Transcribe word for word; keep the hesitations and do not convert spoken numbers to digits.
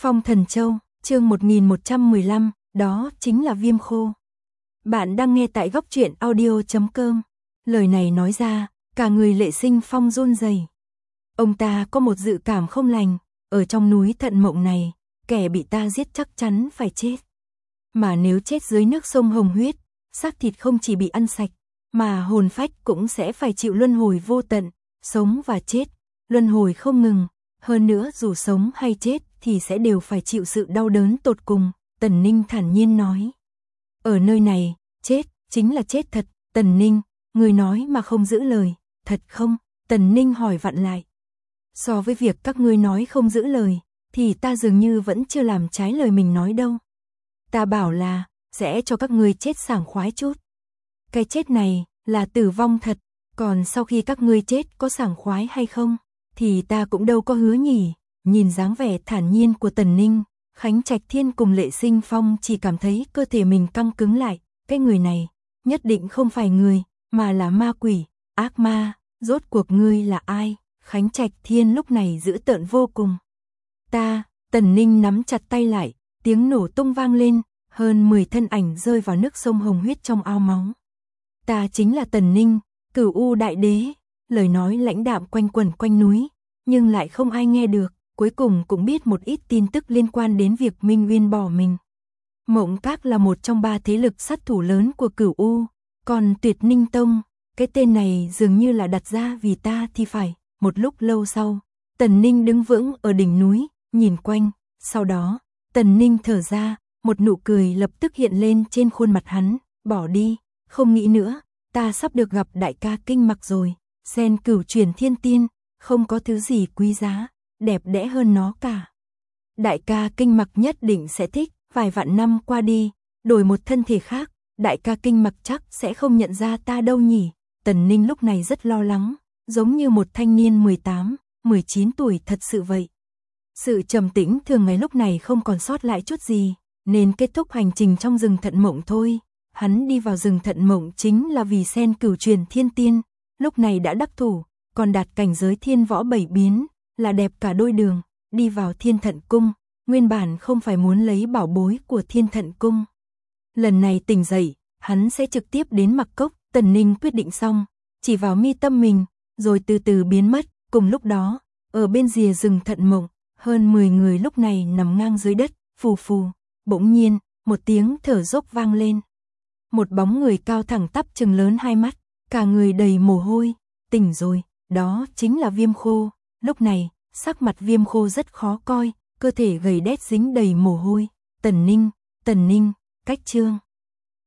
Phong Thần Châu, chương một nghìn một trăm mười lăm, đó chính là viêm khô. Bạn đang nghe tại góc truyện audio chấm com. Lời này nói ra, cả người Lệ Sinh Phong run rẩy. Ông ta có một dự cảm không lành, ở trong núi Thận Mộng này, kẻ bị ta giết chắc chắn phải chết. Mà nếu chết dưới nước sông Hồng Huyết, xác thịt không chỉ bị ăn sạch, mà hồn phách cũng sẽ phải chịu luân hồi vô tận, sống và chết, luân hồi không ngừng. Hơn nữa dù sống hay chết thì sẽ đều phải chịu sự đau đớn tột cùng, Tần Ninh thản nhiên nói. Ở nơi này, chết, chính là chết thật, Tần Ninh, người nói mà không giữ lời, thật không? Tần Ninh hỏi vặn lại. So với việc các ngươi nói không giữ lời, thì ta dường như vẫn chưa làm trái lời mình nói đâu. Ta bảo là, sẽ cho các ngươi chết sảng khoái chút. Cái chết này, là tử vong thật, còn sau khi các ngươi chết có sảng khoái hay không? Thì ta cũng đâu có hứa nhỉ. Nhìn dáng vẻ thản nhiên của Tần Ninh, Khánh Trạch Thiên cùng Lệ Sinh Phong chỉ cảm thấy cơ thể mình căng cứng lại. Cái người này, nhất định không phải người, mà là ma quỷ, ác ma. Rốt cuộc ngươi là ai? Khánh Trạch Thiên lúc này dữ tợn vô cùng. Ta, Tần Ninh nắm chặt tay lại, tiếng nổ tung vang lên, hơn mười thân ảnh rơi vào nước sông Hồng Huyết trong ao máu. Ta chính là Tần Ninh, Cửu U Đại Đế. Lời nói lãnh đạm quanh quẩn quanh núi, nhưng lại không ai nghe được, cuối cùng cũng biết một ít tin tức liên quan đến việc Minh Uyên bỏ mình. Mộng Các là một trong ba thế lực sát thủ lớn của Cửu U, còn Tuyệt Ninh Tông, cái tên này dường như là đặt ra vì ta thì phải. Một lúc lâu sau, Tần Ninh đứng vững ở đỉnh núi, nhìn quanh, sau đó, Tần Ninh thở ra, một nụ cười lập tức hiện lên trên khuôn mặt hắn, bỏ đi, không nghĩ nữa, ta sắp được gặp đại ca Kinh Mặc rồi. Sen Cửu Truyền Thiên Tiên, không có thứ gì quý giá, đẹp đẽ hơn nó cả. Đại ca Kinh Mặc nhất định sẽ thích, vài vạn năm qua đi, đổi một thân thể khác, đại ca Kinh Mặc chắc sẽ không nhận ra ta đâu nhỉ. Tần Ninh lúc này rất lo lắng, giống như một thanh niên mười tám, mười chín tuổi thật sự vậy. Sự trầm tĩnh thường ngày lúc này không còn sót lại chút gì, nên kết thúc hành trình trong rừng Thận Mộng thôi. Hắn đi vào rừng Thận Mộng chính là vì Sen Cửu Truyền Thiên Tiên. Lúc này đã đắc thủ, còn đạt cảnh giới thiên võ bảy biến, là đẹp cả đôi đường, đi vào Thiên Thận Cung, nguyên bản không phải muốn lấy bảo bối của Thiên Thận Cung. Lần này tỉnh dậy, hắn sẽ trực tiếp đến Mặc Cốc. Tần Ninh quyết định xong, chỉ vào mi tâm mình, rồi từ từ biến mất. Cùng lúc đó, ở bên rìa rừng Thận Mộng, hơn mười người lúc này nằm ngang dưới đất, phù phù. Bỗng nhiên, một tiếng thở dốc vang lên. Một bóng người cao thẳng tắp trừng lớn hai mắt, cả người đầy mồ hôi, tỉnh rồi, đó chính là Viêm Khô. Lúc này, sắc mặt Viêm Khô rất khó coi, cơ thể gầy đét dính đầy mồ hôi. Tần Ninh, Tần Ninh, cách chương.